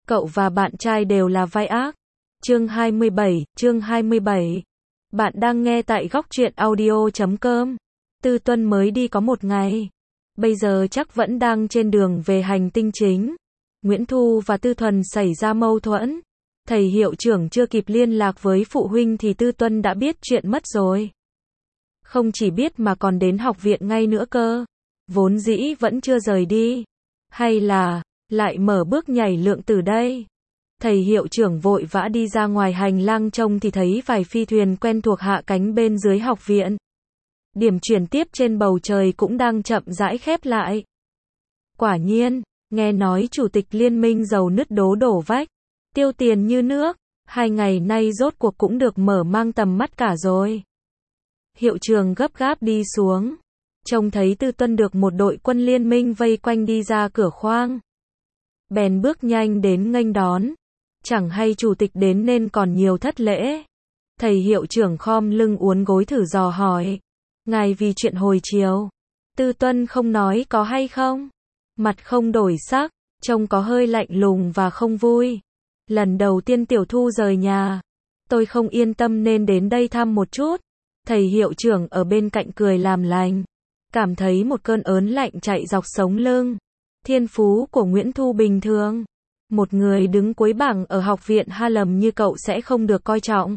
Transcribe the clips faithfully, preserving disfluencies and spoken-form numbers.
Cậu và bạn trai đều là vai ác. Chương hai mươi bảy, chương hai mươi bảy. Bạn đang nghe tại góc truyện audio chấm com. Tư Tuân mới đi có một ngày. Bây giờ chắc vẫn đang trên đường về hành tinh chính. Nguyễn Thu và Tư Thuần xảy ra mâu thuẫn. Thầy hiệu trưởng chưa kịp liên lạc với phụ huynh thì Tư Tuân đã biết chuyện mất rồi. Không chỉ biết mà còn đến học viện ngay nữa cơ. Vốn dĩ vẫn chưa rời đi. Hay là lại mở bước nhảy lượng từ đây. Thầy hiệu trưởng vội vã đi ra ngoài hành lang trông thì thấy vài phi thuyền quen thuộc hạ cánh bên dưới học viện. Điểm chuyển tiếp trên bầu trời cũng đang chậm rãi khép lại. Quả nhiên, nghe nói chủ tịch liên minh dầu nứt đố đổ vách, tiêu tiền như nước, hai ngày nay rốt cuộc cũng được mở mang tầm mắt cả rồi. Hiệu trưởng gấp gáp đi xuống, trông thấy Tư Tuân được một đội quân liên minh vây quanh đi ra cửa khoang. Bèn bước nhanh đến nghênh đón. Chẳng hay chủ tịch đến nên còn nhiều thất lễ. Thầy hiệu trưởng khom lưng uốn gối thử dò hỏi. Ngài vì chuyện hồi chiều. Tư Tuân không nói có hay không. Mặt không đổi sắc, trông có hơi lạnh lùng và không vui. Lần đầu tiên Tiểu Thu rời nhà. Tôi không yên tâm nên đến đây thăm một chút. Thầy hiệu trưởng ở bên cạnh cười làm lành. Cảm thấy một cơn ớn lạnh chạy dọc sống lưng. Thiên phú của Nguyễn Thu bình thường. Một người đứng cuối bảng ở học viện Harlem như cậu sẽ không được coi trọng.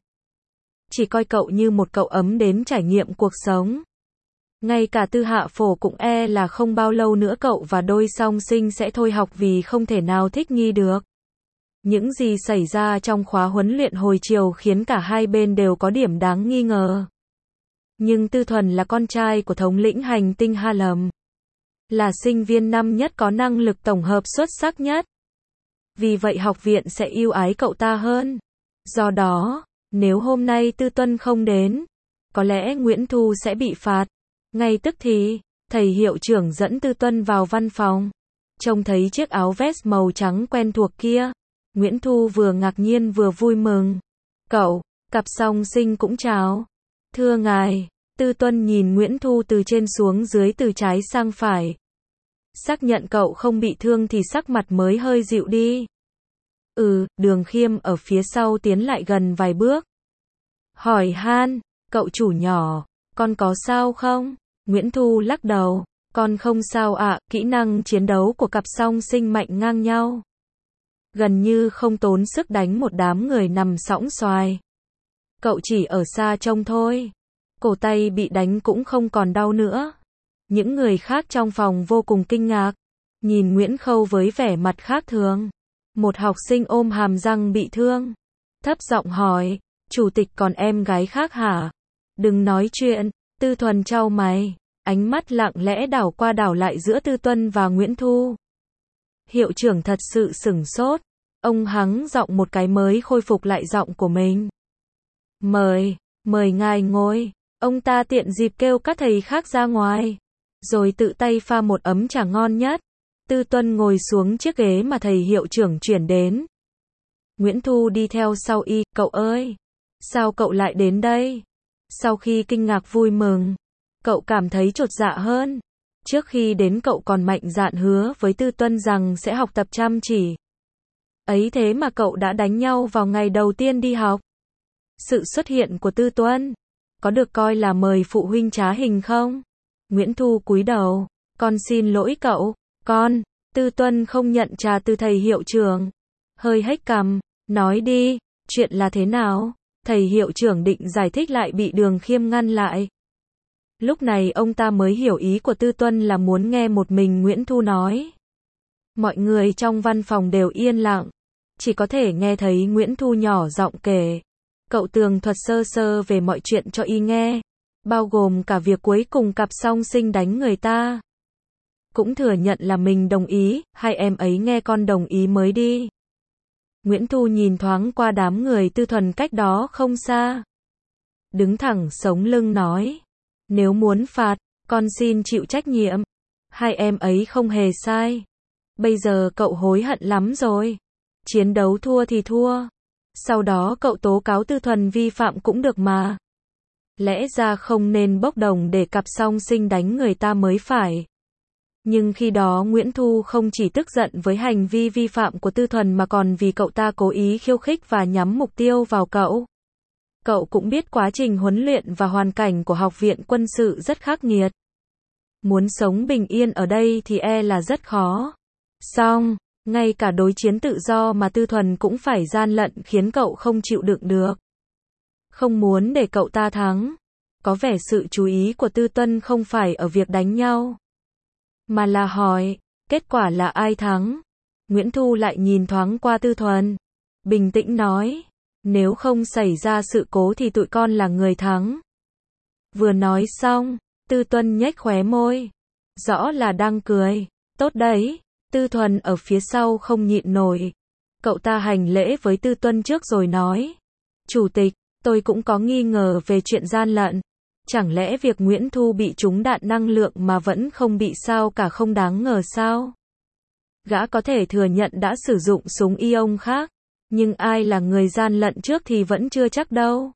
Chỉ coi cậu như một cậu ấm đến trải nghiệm cuộc sống. Ngay cả Tư Hạ Phổ cũng e là không bao lâu nữa cậu và đôi song sinh sẽ thôi học vì không thể nào thích nghi được. Những gì xảy ra trong khóa huấn luyện hồi chiều khiến cả hai bên đều có điểm đáng nghi ngờ. Nhưng Tư Thuần là con trai của thống lĩnh hành tinh Harlem. Là sinh viên năm nhất có năng lực tổng hợp xuất sắc nhất. Vì vậy học viện sẽ yêu ái cậu ta hơn. Do đó, nếu hôm nay Tư Tuân không đến, có lẽ Nguyễn Thu sẽ bị phạt. Ngay tức thì, thầy hiệu trưởng dẫn Tư Tuân vào văn phòng. Trông thấy chiếc áo vest màu trắng quen thuộc kia. Nguyễn Thu vừa ngạc nhiên vừa vui mừng. Cậu, cặp song sinh cũng chào. Thưa ngài, Tư Tuân nhìn Nguyễn Thu từ trên xuống dưới từ trái sang phải. Xác nhận cậu không bị thương thì sắc mặt mới hơi dịu đi. Ừ, Đường Khiêm ở phía sau tiến lại gần vài bước. Hỏi han, cậu chủ nhỏ, con có sao không? Nguyễn Thu lắc đầu, con không sao ạ, kỹ năng chiến đấu của cặp song sinh mạnh ngang nhau. Gần như không tốn sức đánh một đám người nằm sõng xoài. Cậu chỉ ở xa trông thôi. Cổ tay bị đánh cũng không còn đau nữa. Những người khác trong phòng vô cùng kinh ngạc. Nhìn Nguyễn Khâu với vẻ mặt khác thường. Một học sinh ôm hàm răng bị thương. Thấp giọng hỏi, chủ tịch còn em gái khác hả? Đừng nói chuyện, Tư Thuần chau mày. Ánh mắt lặng lẽ đảo qua đảo lại giữa Tư Tuân và Nguyễn Thu. Hiệu trưởng thật sự sửng sốt. Ông hắng giọng một cái mới khôi phục lại giọng của mình. Mời, mời ngài ngồi. Ông ta tiện dịp kêu các thầy khác ra ngoài. Rồi tự tay pha một ấm trà ngon nhất. Tư Tuân ngồi xuống chiếc ghế mà thầy hiệu trưởng chuyển đến. Nguyễn Thu đi theo sau y, cậu ơi, sao cậu lại đến đây? Sau khi kinh ngạc vui mừng, cậu cảm thấy chột dạ hơn. Trước khi đến cậu còn mạnh dạn hứa với Tư Tuân rằng sẽ học tập chăm chỉ. Ấy thế mà cậu đã đánh nhau vào ngày đầu tiên đi học. Sự xuất hiện của Tư Tuân có được coi là mời phụ huynh trá hình không? Nguyễn Thu cúi đầu, con xin lỗi cậu, con. Tư Tuân không nhận trà từ thầy hiệu trưởng. Hơi hếch cằm, nói đi, chuyện là thế nào? Thầy hiệu trưởng định giải thích lại bị Đường Khiêm ngăn lại. Lúc này ông ta mới hiểu ý của Tư Tuân là muốn nghe một mình Nguyễn Thu nói. Mọi người trong văn phòng đều yên lặng. Chỉ có thể nghe thấy Nguyễn Thu nhỏ giọng kể. Cậu tường thuật sơ sơ về mọi chuyện cho y nghe. Bao gồm cả việc cuối cùng cặp song sinh đánh người ta. Cũng thừa nhận là mình đồng ý, hai em ấy nghe con đồng ý mới đi. Nguyễn Thu nhìn thoáng qua đám người Tư Thuần cách đó không xa. Đứng thẳng sống lưng nói. Nếu muốn phạt, con xin chịu trách nhiệm. Hai em ấy không hề sai. Bây giờ cậu hối hận lắm rồi. Chiến đấu thua thì thua. Sau đó cậu tố cáo Tư Thuần vi phạm cũng được mà. Lẽ ra không nên bốc đồng để cặp song sinh đánh người ta mới phải. Nhưng khi đó Nguyễn Thu không chỉ tức giận với hành vi vi phạm của Tư Thuần mà còn vì cậu ta cố ý khiêu khích và nhắm mục tiêu vào cậu. Cậu cũng biết quá trình huấn luyện và hoàn cảnh của học viện quân sự rất khắc nghiệt. Muốn sống bình yên ở đây thì e là rất khó. Xong, ngay cả đối chiến tự do mà Tư Thuần cũng phải gian lận khiến cậu không chịu đựng được. Không muốn để cậu ta thắng. Có vẻ sự chú ý của Tư Tuân không phải ở việc đánh nhau, mà là hỏi, kết quả là ai thắng? Nguyễn Thu lại nhìn thoáng qua Tư Thuần, bình tĩnh nói, nếu không xảy ra sự cố thì tụi con là người thắng. Vừa nói xong, Tư Tuân nhếch khóe môi, rõ là đang cười, tốt đấy. Tư Thuần ở phía sau không nhịn nổi. Cậu ta hành lễ với Tư Tuân trước rồi nói, Chủ tịch, tôi cũng có nghi ngờ về chuyện gian lận. Chẳng lẽ việc Nguyễn Thu bị trúng đạn năng lượng mà vẫn không bị sao cả không đáng ngờ sao? Gã có thể thừa nhận đã sử dụng súng ion khác, nhưng ai là người gian lận trước thì vẫn chưa chắc đâu.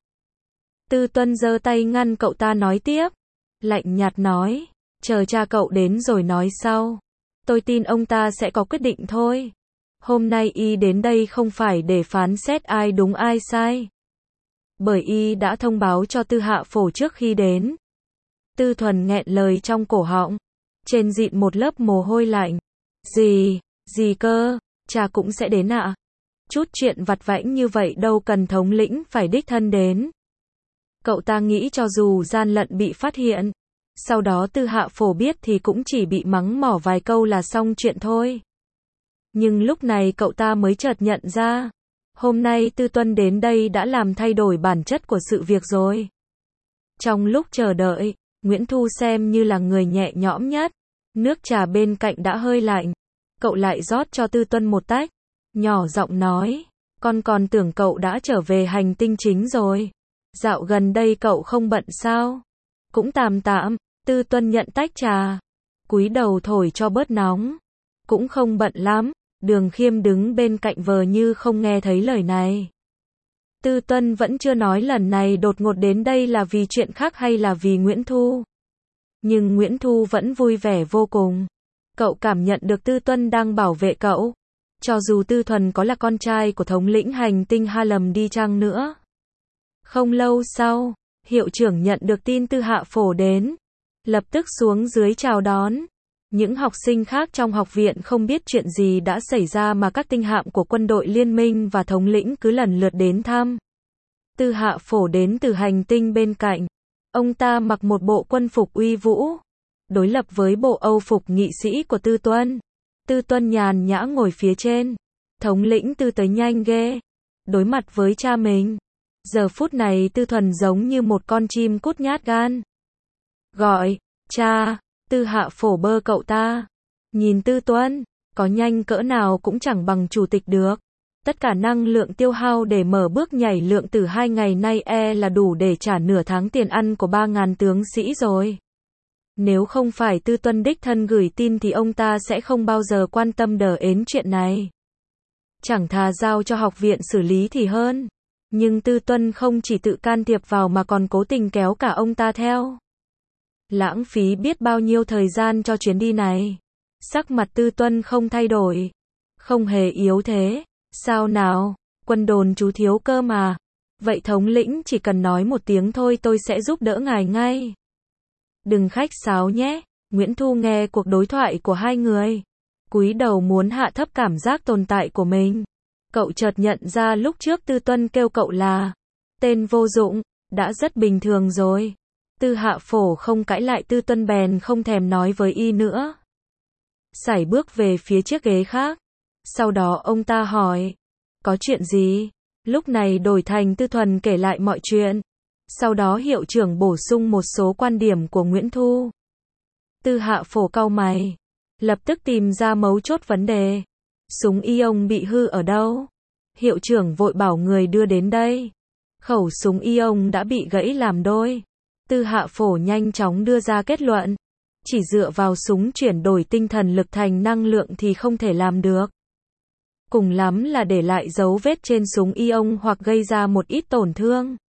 Tư Tuân giơ tay ngăn cậu ta nói tiếp, lạnh nhạt nói, chờ cha cậu đến rồi nói sau. Tôi tin ông ta sẽ có quyết định thôi. Hôm nay y đến đây không phải để phán xét ai đúng ai sai, bởi y đã thông báo cho Tư Hạ Phổ trước khi đến. Tư Thuần nghẹn lời trong cổ họng, trên dịn một lớp mồ hôi lạnh. Gì, gì cơ, cha cũng sẽ đến ạ? À? Chút chuyện vặt vãnh như vậy đâu cần thống lĩnh phải đích thân đến. Cậu ta nghĩ cho dù gian lận bị phát hiện, sau đó Tư Hạ Phổ biết thì cũng chỉ bị mắng mỏ vài câu là xong chuyện thôi. Nhưng lúc này cậu ta mới chợt nhận ra, hôm nay Tư Tuân đến đây đã làm thay đổi bản chất của sự việc rồi. Trong lúc chờ đợi, Nguyễn Thu xem như là người nhẹ nhõm nhất. Nước trà bên cạnh đã hơi lạnh. Cậu lại rót cho Tư Tuân một tách. Nhỏ giọng nói, con còn tưởng cậu đã trở về hành tinh chính rồi. Dạo gần đây cậu không bận sao? Cũng tạm tạm. Tư Tuân nhận tách trà, cúi đầu thổi cho bớt nóng. Cũng không bận lắm. Đường Khiêm đứng bên cạnh vờ như không nghe thấy lời này. Tư Tuân vẫn chưa nói lần này đột ngột đến đây là vì chuyện khác hay là vì Nguyễn Thu. Nhưng Nguyễn Thu vẫn vui vẻ vô cùng. Cậu cảm nhận được Tư Tuân đang bảo vệ cậu. Cho dù Tư Thuần có là con trai của thống lĩnh hành tinh Harlem đi chăng nữa. Không lâu sau, hiệu trưởng nhận được tin Tư Hạ Phổ đến. Lập tức xuống dưới chào đón. Những học sinh khác trong học viện không biết chuyện gì đã xảy ra mà các tinh hạm của quân đội liên minh và thống lĩnh cứ lần lượt đến thăm. Tư Hạ Phổ đến từ hành tinh bên cạnh. Ông ta mặc một bộ quân phục uy vũ, đối lập với bộ âu phục nghị sĩ của Tư Tuân. Tư Tuân nhàn nhã ngồi phía trên. Thống lĩnh Tư tới nhanh ghê. Đối mặt với cha mình. Giờ phút này Tư Thuần giống như một con chim cút nhát gan. Gọi, cha. Tư Hạ Phổ bơ cậu ta. Nhìn Tư Tuân, có nhanh cỡ nào cũng chẳng bằng chủ tịch được. Tất cả năng lượng tiêu hao để mở bước nhảy lượng từ hai ngày nay e là đủ để trả nửa tháng tiền ăn của ba ngàn tướng sĩ rồi. Nếu không phải Tư Tuân đích thân gửi tin thì ông ta sẽ không bao giờ quan tâm đờ ến chuyện này. Chẳng thà giao cho học viện xử lý thì hơn. Nhưng Tư Tuân không chỉ tự can thiệp vào mà còn cố tình kéo cả ông ta theo. Lãng phí biết bao nhiêu thời gian cho chuyến đi này. Sắc mặt Tư Tuân không thay đổi. Không hề yếu thế. Sao nào, quân đồn chú thiếu cơ mà. Vậy thống lĩnh chỉ cần nói một tiếng thôi tôi sẽ giúp đỡ ngài ngay. Đừng khách sáo nhé. Nguyễn Thu nghe cuộc đối thoại của hai người. Cúi đầu muốn hạ thấp cảm giác tồn tại của mình. Cậu chợt nhận ra lúc trước Tư Tuân kêu cậu là tên vô dụng, đã rất bình thường rồi. Tư Hạ Phổ không cãi lại Tư Tuân bèn không thèm nói với y nữa. Sải bước về phía chiếc ghế khác. Sau đó ông ta hỏi, có chuyện gì? Lúc này đổi thành Tư Thuần kể lại mọi chuyện. Sau đó hiệu trưởng bổ sung một số quan điểm của Nguyễn Thu. Tư Hạ Phổ cau mày, lập tức tìm ra mấu chốt vấn đề. Súng ion bị hư ở đâu? Hiệu trưởng vội bảo người đưa đến đây. Khẩu súng ion đã bị gãy làm đôi. Tư Hạ Phổ nhanh chóng đưa ra kết luận. Chỉ dựa vào súng chuyển đổi tinh thần lực thành năng lượng thì không thể làm được. Cùng lắm là để lại dấu vết trên súng ion hoặc gây ra một ít tổn thương.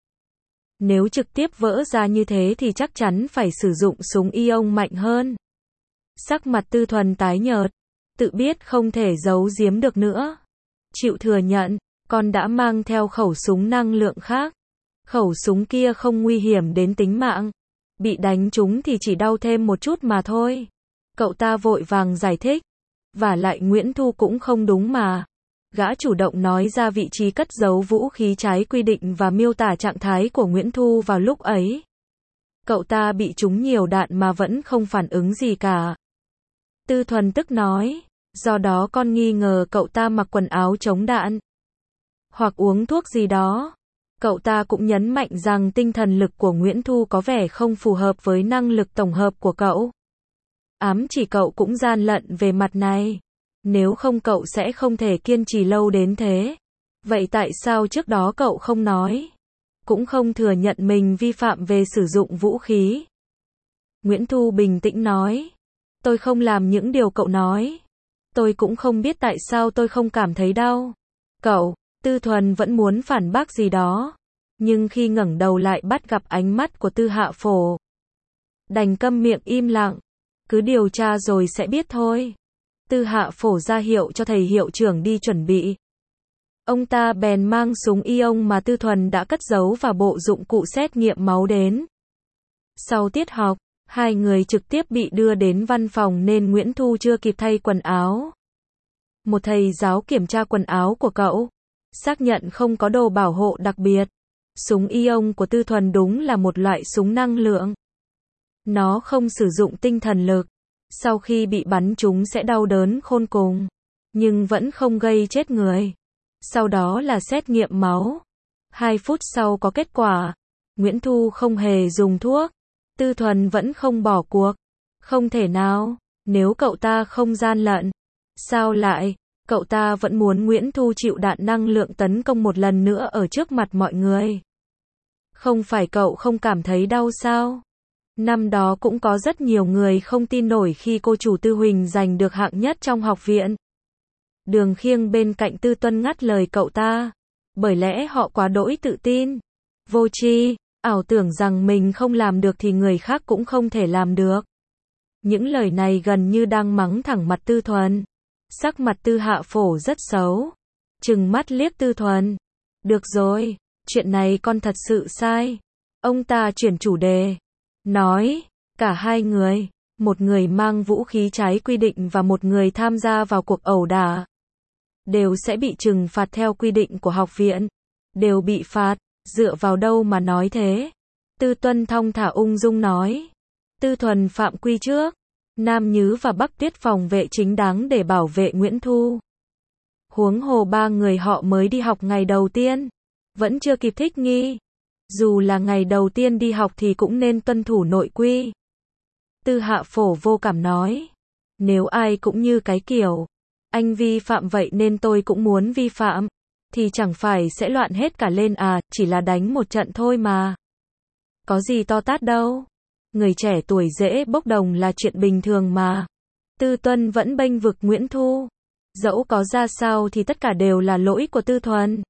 Nếu trực tiếp vỡ ra như thế thì chắc chắn phải sử dụng súng ion mạnh hơn. Sắc mặt Tư Thuần tái nhợt, tự biết không thể giấu giếm được nữa. Chịu thừa nhận, con đã mang theo khẩu súng năng lượng khác. Khẩu súng kia không nguy hiểm đến tính mạng. Bị đánh trúng thì chỉ đau thêm một chút mà thôi. Cậu ta vội vàng giải thích. Vả lại Nguyễn Thu cũng không đúng mà. Gã chủ động nói ra vị trí cất giấu vũ khí trái quy định và miêu tả trạng thái của Nguyễn Thu vào lúc ấy. Cậu ta bị trúng nhiều đạn mà vẫn không phản ứng gì cả. Tư Thuần tức nói, do đó con nghi ngờ cậu ta mặc quần áo chống đạn. Hoặc uống thuốc gì đó. Cậu ta cũng nhấn mạnh rằng tinh thần lực của Nguyễn Thu có vẻ không phù hợp với năng lực tổng hợp của cậu. Ám chỉ cậu cũng gian lận về mặt này. Nếu không cậu sẽ không thể kiên trì lâu đến thế. Vậy tại sao trước đó cậu không nói? Cũng không thừa nhận mình vi phạm về sử dụng vũ khí. Nguyễn Thu bình tĩnh nói. Tôi không làm những điều cậu nói. Tôi cũng không biết tại sao tôi không cảm thấy đau. Cậu, Tư Thuần vẫn muốn phản bác gì đó. Nhưng khi ngẩng đầu lại bắt gặp ánh mắt của Tư Hạ Phổ. Đành câm miệng im lặng. Cứ điều tra rồi sẽ biết thôi. Tư Hạ Phổ ra hiệu cho thầy hiệu trưởng đi chuẩn bị. Ông ta bèn mang súng ion mà Tư Thuần đã cất giấu và bộ dụng cụ xét nghiệm máu đến. Sau tiết học, hai người trực tiếp bị đưa đến văn phòng nên Nguyễn Thu chưa kịp thay quần áo. Một thầy giáo kiểm tra quần áo của cậu, xác nhận không có đồ bảo hộ đặc biệt. Súng ion của Tư Thuần đúng là một loại súng năng lượng. Nó không sử dụng tinh thần lực. Sau khi bị bắn trúng sẽ đau đớn khôn cùng, nhưng vẫn không gây chết người. Sau đó là xét nghiệm máu. Hai phút sau có kết quả. Nguyễn Thu không hề dùng thuốc. Tư Thuần vẫn không bỏ cuộc. Không thể nào, nếu cậu ta không gian lận. Sao lại, cậu ta vẫn muốn Nguyễn Thu chịu đạn năng lượng tấn công một lần nữa ở trước mặt mọi người. Không phải cậu không cảm thấy đau sao? Năm đó cũng có rất nhiều người không tin nổi khi cô chủ Tư Huỳnh giành được hạng nhất trong học viện. Đường Khiêng bên cạnh Tư Tuân ngắt lời cậu ta. Bởi lẽ họ quá đỗi tự tin. Vô tri, ảo tưởng rằng mình không làm được thì người khác cũng không thể làm được. Những lời này gần như đang mắng thẳng mặt Tư Thuần. Sắc mặt Tư Hạ Phổ rất xấu. Trừng mắt liếc Tư Thuần. Được rồi, chuyện này con thật sự sai. Ông ta chuyển chủ đề. Nói, cả hai người, một người mang vũ khí trái quy định và một người tham gia vào cuộc ẩu đả, đều sẽ bị trừng phạt theo quy định của học viện. Đều bị phạt, dựa vào đâu mà nói thế? Tư Tuân thong thả ung dung nói. Tư Thuần phạm quy trước. Nam Nhứ và Bắc Tuyết phòng vệ chính đáng để bảo vệ Nguyễn Thu. Huống hồ ba người họ mới đi học ngày đầu tiên. Vẫn chưa kịp thích nghi. Dù là ngày đầu tiên đi học thì cũng nên tuân thủ nội quy. Tư Hạ Phổ vô cảm nói. Nếu ai cũng như cái kiểu anh vi phạm vậy nên tôi cũng muốn vi phạm, thì chẳng phải sẽ loạn hết cả lên à, chỉ là đánh một trận thôi mà. Có gì to tát đâu. Người trẻ tuổi dễ bốc đồng là chuyện bình thường mà. Tư Tuân vẫn bênh vực Nguyễn Thu. Dẫu có ra sao thì tất cả đều là lỗi của Tư Thuần.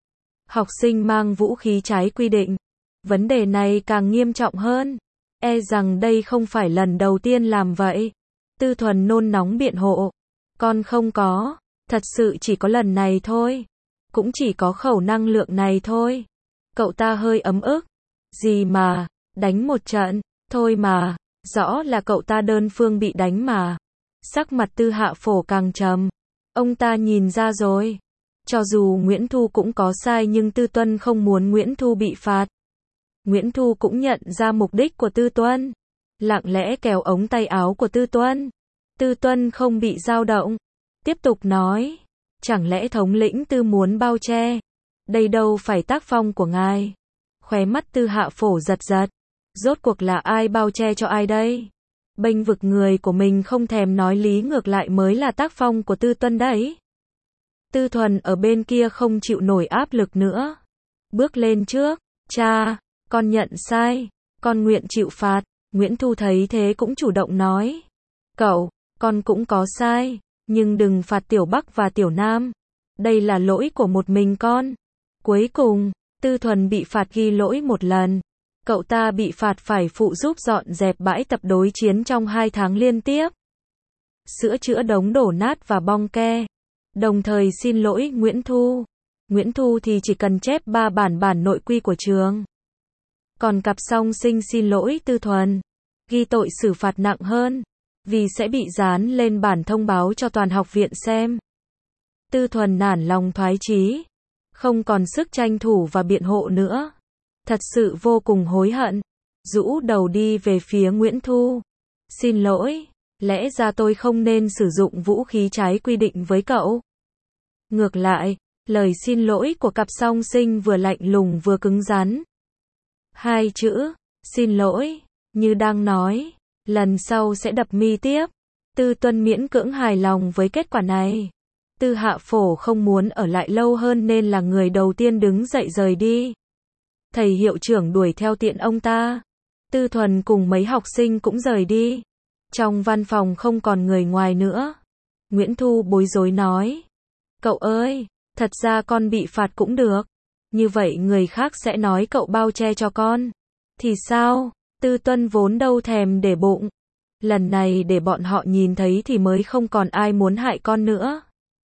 Học sinh mang vũ khí trái quy định. Vấn đề này càng nghiêm trọng hơn. E rằng đây không phải lần đầu tiên làm vậy. Tư Thuần nôn nóng biện hộ. Con không có. Thật sự chỉ có lần này thôi. Cũng chỉ có khẩu năng lượng này thôi. Cậu ta hơi ấm ức. Gì mà, đánh một trận, thôi mà. Rõ là cậu ta đơn phương bị đánh mà. Sắc mặt Tư Hạ Phổ càng trầm. Ông ta nhìn ra rồi. Cho dù Nguyễn Thu cũng có sai nhưng Tư Tuân không muốn Nguyễn Thu bị phạt. Nguyễn Thu cũng nhận ra mục đích của Tư Tuân. Lặng lẽ kéo ống tay áo của Tư Tuân. Tư Tuân không bị dao động. Tiếp tục nói. Chẳng lẽ thống lĩnh Tư muốn bao che? Đây đâu phải tác phong của ngài. Khóe mắt Tư Hạ Phổ giật giật. Rốt cuộc là ai bao che cho ai đây? Bênh vực người của mình không thèm nói lý ngược lại mới là tác phong của Tư Tuân đấy. Tư Thuần ở bên kia không chịu nổi áp lực nữa. Bước lên trước. Cha, con nhận sai. Con nguyện chịu phạt. Nguyễn Thu thấy thế cũng chủ động nói. Cậu, con cũng có sai. Nhưng đừng phạt Tiểu Bắc và Tiểu Nam. Đây là lỗi của một mình con. Cuối cùng, Tư Thuần bị phạt ghi lỗi một lần. Cậu ta bị phạt phải phụ giúp dọn dẹp bãi tập đối chiến trong hai tháng liên tiếp. sữa chữa đống đổ nát và bong ke. Đồng thời xin lỗi Nguyễn Thu. Nguyễn Thu thì chỉ cần chép ba bản bản nội quy của trường. Còn cặp song sinh xin lỗi Tư Thuần, ghi tội xử phạt nặng hơn, vì sẽ bị dán lên bản thông báo cho toàn học viện xem. Tư Thuần nản lòng thoái chí, không còn sức tranh thủ và biện hộ nữa. Thật sự vô cùng hối hận, rũ đầu đi về phía Nguyễn Thu. Xin lỗi, lẽ ra tôi không nên sử dụng vũ khí trái quy định với cậu. Ngược lại, lời xin lỗi của cặp song sinh vừa lạnh lùng vừa cứng rắn. Hai chữ, xin lỗi, như đang nói, lần sau sẽ đập mi tiếp. Tư Tuân miễn cưỡng hài lòng với kết quả này. Tư Hạ Phổ không muốn ở lại lâu hơn nên là người đầu tiên đứng dậy rời đi. Thầy hiệu trưởng đuổi theo tiện ông ta. Tư Thuần cùng mấy học sinh cũng rời đi. Trong văn phòng không còn người ngoài nữa. Nguyễn Thu bối rối nói. Cậu ơi, thật ra con bị phạt cũng được. Như vậy người khác sẽ nói cậu bao che cho con. Thì sao? Tư Tuân vốn đâu thèm để bụng. Lần này để bọn họ nhìn thấy thì mới không còn ai muốn hại con nữa.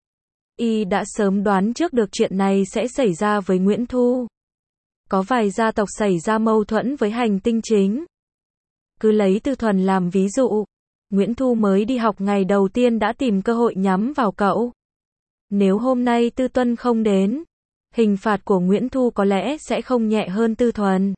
Y đã sớm đoán trước được chuyện này sẽ xảy ra với Nguyễn Thu. Có vài gia tộc xảy ra mâu thuẫn với hành tinh chính. Cứ lấy Tư Thuần làm ví dụ. Nguyễn Thu mới đi học ngày đầu tiên đã tìm cơ hội nhắm vào cậu. Nếu hôm nay Tư Tuân không đến, hình phạt của Nguyễn Thu có lẽ sẽ không nhẹ hơn Tư Thuần.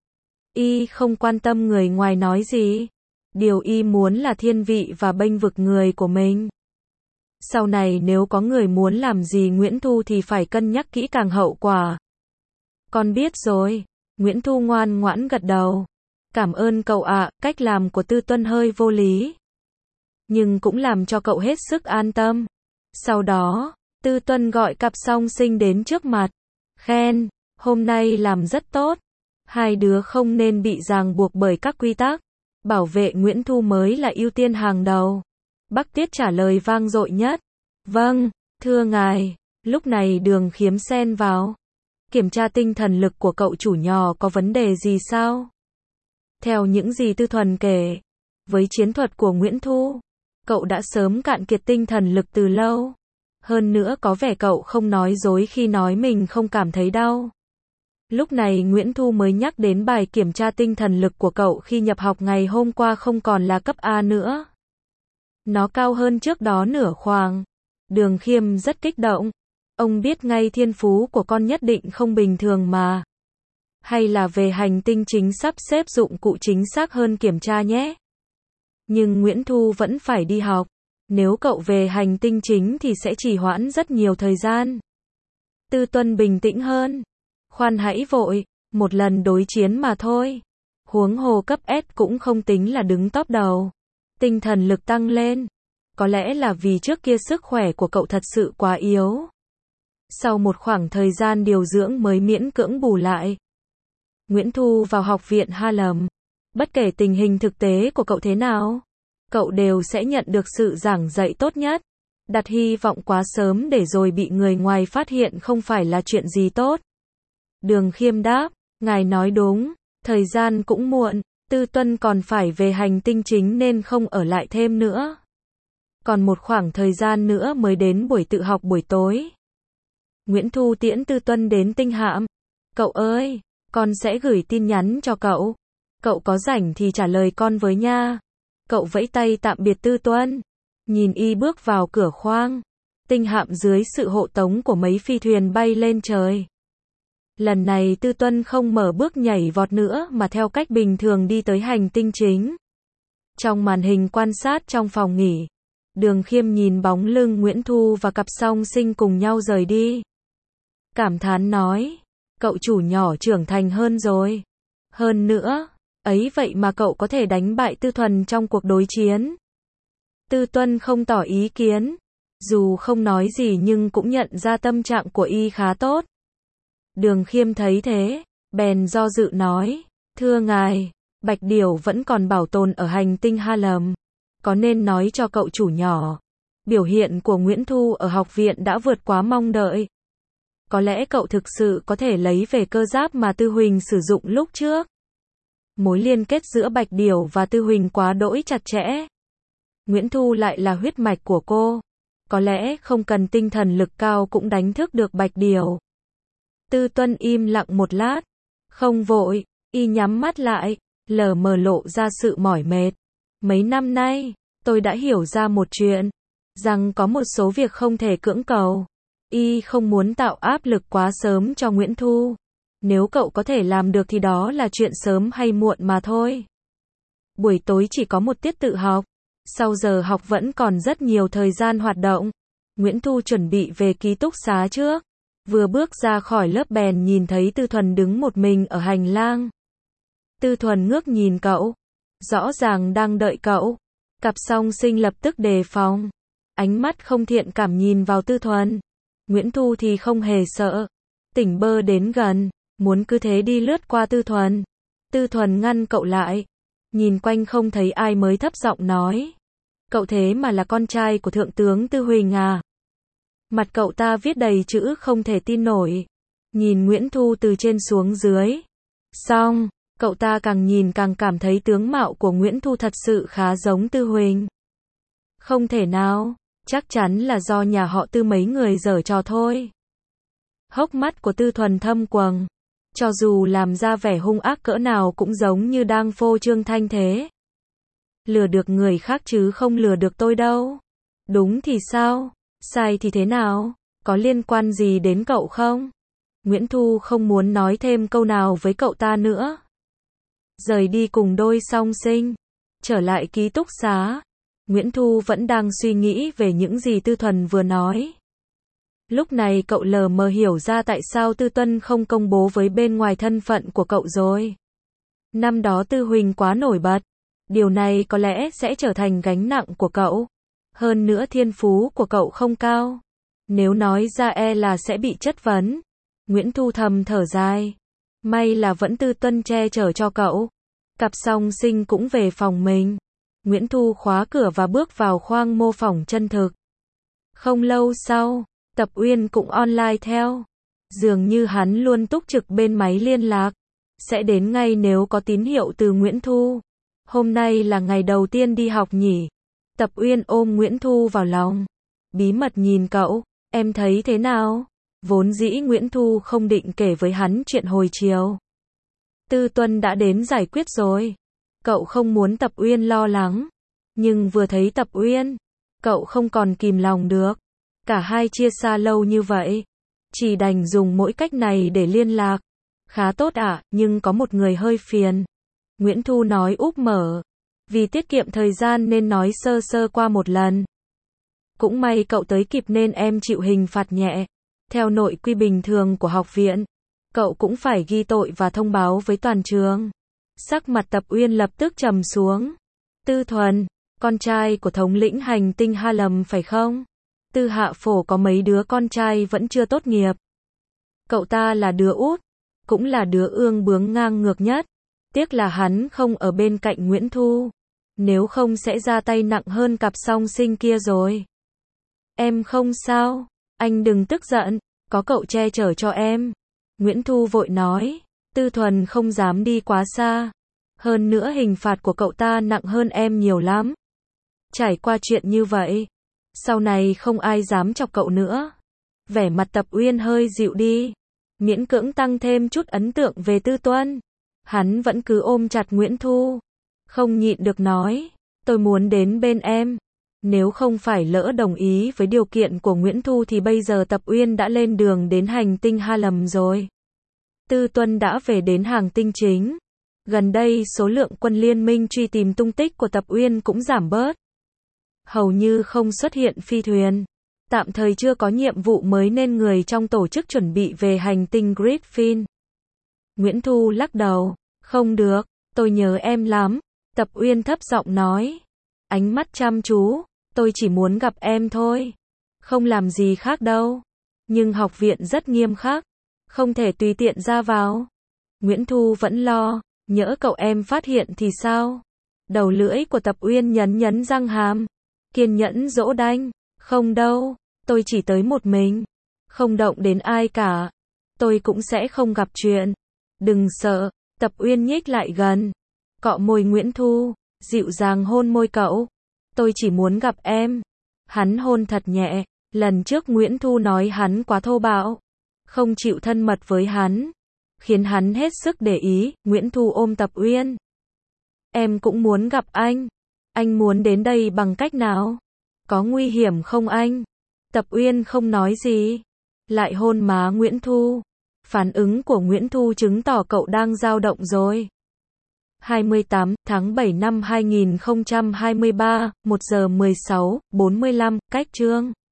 Y không quan tâm người ngoài nói gì. Điều Y muốn là thiên vị và bênh vực người của mình. Sau này nếu có người muốn làm gì Nguyễn Thu thì phải cân nhắc kỹ càng hậu quả. Con biết rồi. Nguyễn Thu ngoan ngoãn gật đầu. Cảm ơn cậu ạ, cách làm của Tư Tuân hơi vô lý. Nhưng cũng làm cho cậu hết sức an tâm. Sau đó, Tư Tuân gọi cặp song sinh đến trước mặt. Khen, hôm nay làm rất tốt. Hai đứa không nên bị ràng buộc bởi các quy tắc. Bảo vệ Nguyễn Thu mới là ưu tiên hàng đầu. Bác Tiết trả lời vang dội nhất. Vâng, thưa ngài. Lúc này Đường Khiêm xen vào. Kiểm tra tinh thần lực của cậu chủ nhỏ có vấn đề gì sao? Theo những gì Tư Thuần kể, với chiến thuật của Nguyễn Thu, cậu đã sớm cạn kiệt tinh thần lực từ lâu. Hơn nữa có vẻ cậu không nói dối khi nói mình không cảm thấy đau. Lúc này Nguyễn Thu mới nhắc đến bài kiểm tra tinh thần lực của cậu khi nhập học ngày hôm qua không còn là cấp A nữa. Nó cao hơn trước đó nửa khoảng. Đường Khiêm rất kích động. Ông biết ngay thiên phú của con nhất định không bình thường mà. Hay là về hành tinh chính sắp xếp dụng cụ chính xác hơn kiểm tra nhé. Nhưng Nguyễn Thu vẫn phải đi học. Nếu cậu về hành tinh chính thì sẽ trì hoãn rất nhiều thời gian. Tư Tuân bình tĩnh hơn. Khoan hãy vội, một lần đối chiến mà thôi. Huống hồ cấp S cũng không tính là đứng top đầu. Tinh thần lực tăng lên. Có lẽ là vì trước kia sức khỏe của cậu thật sự quá yếu. Sau một khoảng thời gian điều dưỡng mới miễn cưỡng bù lại. Nguyễn Thu vào học viện Harlem. Bất kể tình hình thực tế của cậu thế nào, cậu đều sẽ nhận được sự giảng dạy tốt nhất. Đặt hy vọng quá sớm để rồi bị người ngoài phát hiện không phải là chuyện gì tốt. Đường Khiêm đáp, ngài nói đúng, thời gian cũng muộn, Tư Tuân còn phải về hành tinh chính nên không ở lại thêm nữa. Còn một khoảng thời gian nữa mới đến buổi tự học buổi tối. Nguyễn Thu tiễn Tư Tuân đến tinh hạm. Cậu ơi, con sẽ gửi tin nhắn cho cậu. Cậu có rảnh thì trả lời con với nha. Cậu vẫy tay tạm biệt Tư Tuân. Nhìn y bước vào cửa khoang. Tinh hạm dưới sự hộ tống của mấy phi thuyền bay lên trời. Lần này Tư Tuân không mở bước nhảy vọt nữa mà theo cách bình thường đi tới hành tinh chính. Trong màn hình quan sát trong phòng nghỉ, Đường Khiêm nhìn bóng lưng Nguyễn Thu và cặp song sinh cùng nhau rời đi. Cảm thán nói, cậu chủ nhỏ trưởng thành hơn rồi. Hơn nữa, ấy vậy mà cậu có thể đánh bại Tư Thuần trong cuộc đối chiến. Tư Tuân không tỏ ý kiến. Dù không nói gì nhưng cũng nhận ra tâm trạng của y khá tốt. Đường Khiêm thấy thế, bèn do dự nói, thưa ngài, Bạch Điểu vẫn còn bảo tồn ở hành tinh Harlem. Có nên nói cho cậu chủ nhỏ, biểu hiện của Nguyễn Thu ở học viện đã vượt quá mong đợi. Có lẽ cậu thực sự có thể lấy về cơ giáp mà Tư Huỳnh sử dụng lúc trước. Mối liên kết giữa Bạch Điểu và Tư Huỳnh quá đỗi chặt chẽ. Nguyễn Thu lại là huyết mạch của cô. Có lẽ không cần tinh thần lực cao cũng đánh thức được Bạch Điều. Tư Tuân im lặng một lát. Không vội, y nhắm mắt lại, lờ mờ lộ ra sự mỏi mệt. Mấy năm nay, tôi đã hiểu ra một chuyện. Rằng có một số việc không thể cưỡng cầu. Y không muốn tạo áp lực quá sớm cho Nguyễn Thu. Nếu cậu có thể làm được thì đó là chuyện sớm hay muộn mà thôi. Buổi tối chỉ có một tiết tự học. Sau giờ học vẫn còn rất nhiều thời gian hoạt động. Nguyễn Thu chuẩn bị về ký túc xá trước. Vừa bước ra khỏi lớp bèn nhìn thấy Tư Thuần đứng một mình ở hành lang. Tư Thuần ngước nhìn cậu. Rõ ràng đang đợi cậu. Cặp song sinh lập tức đề phòng. Ánh mắt không thiện cảm nhìn vào Tư Thuần. Nguyễn Thu thì không hề sợ. Tỉnh bơ đến gần. Muốn cứ thế đi lướt qua Tư Thuần. Tư Thuần ngăn cậu lại. Nhìn quanh không thấy ai mới thấp giọng nói. Cậu thế mà là con trai của Thượng tướng Tư Huỳnh à? Mặt cậu ta viết đầy chữ không thể tin nổi. Nhìn Nguyễn Thu từ trên xuống dưới. Xong, cậu ta càng nhìn càng cảm thấy tướng mạo của Nguyễn Thu thật sự khá giống Tư Huỳnh. Không thể nào, chắc chắn là do nhà họ Tư mấy người giở trò thôi. Hốc mắt của Tư Thuần thâm quầng. Cho dù làm ra vẻ hung ác cỡ nào cũng giống như đang phô trương thanh thế. Lừa được người khác chứ không lừa được tôi đâu. Đúng thì sao? Sai thì thế nào? Có liên quan gì đến cậu không? Nguyễn Thu không muốn nói thêm câu nào với cậu ta nữa. Rời đi cùng đôi song sinh. Trở lại ký túc xá. Nguyễn Thu vẫn đang suy nghĩ về những gì Tư Thuần vừa nói. Lúc này cậu lờ mờ hiểu ra tại sao Tư Tuân không công bố với bên ngoài thân phận của cậu rồi. Năm đó Tư Huỳnh quá nổi bật. Điều này có lẽ sẽ trở thành gánh nặng của cậu. Hơn nữa thiên phú của cậu không cao. Nếu nói ra e là sẽ bị chất vấn. Nguyễn Thu thầm thở dài. May là vẫn Tư Tuân che chở cho cậu. Cặp song sinh cũng về phòng mình. Nguyễn Thu khóa cửa và bước vào khoang mô phỏng chân thực. Không lâu sau, Tập Uyên cũng online theo. Dường như hắn luôn túc trực bên máy liên lạc. Sẽ đến ngay nếu có tín hiệu từ Nguyễn Thu. Hôm nay là ngày đầu tiên đi học nhỉ? Tập Uyên ôm Nguyễn Thu vào lòng. Bí mật nhìn cậu, em thấy thế nào? Vốn dĩ Nguyễn Thu không định kể với hắn chuyện hồi chiều. Tư Tuân đã đến giải quyết rồi. Cậu không muốn Tập Uyên lo lắng. Nhưng vừa thấy Tập Uyên, cậu không còn kìm lòng được. Cả hai chia xa lâu như vậy. Chỉ đành dùng mỗi cách này để liên lạc. Khá tốt ạ, à, nhưng có một người hơi phiền. Nguyễn Thu nói úp mở. Vì tiết kiệm thời gian nên nói sơ sơ qua một lần. Cũng may cậu tới kịp nên em chịu hình phạt nhẹ. Theo nội quy bình thường của học viện, cậu cũng phải ghi tội và thông báo với toàn trường. Sắc mặt Tập Uyên lập tức trầm xuống. Tư Thuần, con trai của thống lĩnh hành tinh Ha Lầm phải không? Tư Hạ Phổ có mấy đứa con trai vẫn chưa tốt nghiệp. Cậu ta là đứa út, cũng là đứa ương bướng ngang ngược nhất. Tiếc là hắn không ở bên cạnh Nguyễn Thu. Nếu không sẽ ra tay nặng hơn cặp song sinh kia rồi. Em không sao, anh đừng tức giận, có cậu che chở cho em. Nguyễn Thu vội nói, Tư Thuần không dám đi quá xa. Hơn nữa hình phạt của cậu ta nặng hơn em nhiều lắm. Trải qua chuyện như vậy, sau này không ai dám chọc cậu nữa. Vẻ mặt Tập Uyên hơi dịu đi. Miễn cưỡng tăng thêm chút ấn tượng về Tư Tuân. Hắn vẫn cứ ôm chặt Nguyễn Thu. Không nhịn được nói, tôi muốn đến bên em. Nếu không phải lỡ đồng ý với điều kiện của Nguyễn Thu thì bây giờ Tập Uyên đã lên đường đến hành tinh Ha Lầm rồi. Tư Tuân đã về đến hành tinh chính. Gần đây số lượng quân liên minh truy tìm tung tích của Tập Uyên cũng giảm bớt. Hầu như không xuất hiện phi thuyền. Tạm thời chưa có nhiệm vụ mới nên người trong tổ chức chuẩn bị về hành tinh Griffin. Nguyễn Thu lắc đầu, không được, tôi nhớ em lắm. Tập Uyên thấp giọng nói. Ánh mắt chăm chú, tôi chỉ muốn gặp em thôi. Không làm gì khác đâu. Nhưng học viện rất nghiêm khắc. Không thể tùy tiện ra vào. Nguyễn Thu vẫn lo, nhỡ cậu em phát hiện thì sao? Đầu lưỡi của Tập Uyên nhấn nhấn răng hàm. Kiên nhẫn dỗ đanh. Không đâu, tôi chỉ tới một mình. Không động đến ai cả. Tôi cũng sẽ không gặp chuyện. Đừng sợ. Tập Uyên nhích lại gần. Cọ môi Nguyễn Thu, dịu dàng hôn môi cậu. Tôi chỉ muốn gặp em. Hắn hôn thật nhẹ. Lần trước Nguyễn Thu nói hắn quá thô bạo, không chịu thân mật với hắn, khiến hắn hết sức để ý. Nguyễn Thu ôm Tập Uyên. Em cũng muốn gặp anh. Anh muốn đến đây bằng cách nào? Có nguy hiểm không anh? Tập Uyên không nói gì, lại hôn má Nguyễn Thu. Phản ứng của Nguyễn Thu chứng tỏ cậu đang dao động rồi. hai mươi tám tháng bảy năm hai nghìn không trăm hai mươi ba, một giờ mười sáu, bốn mươi lăm, cách chương.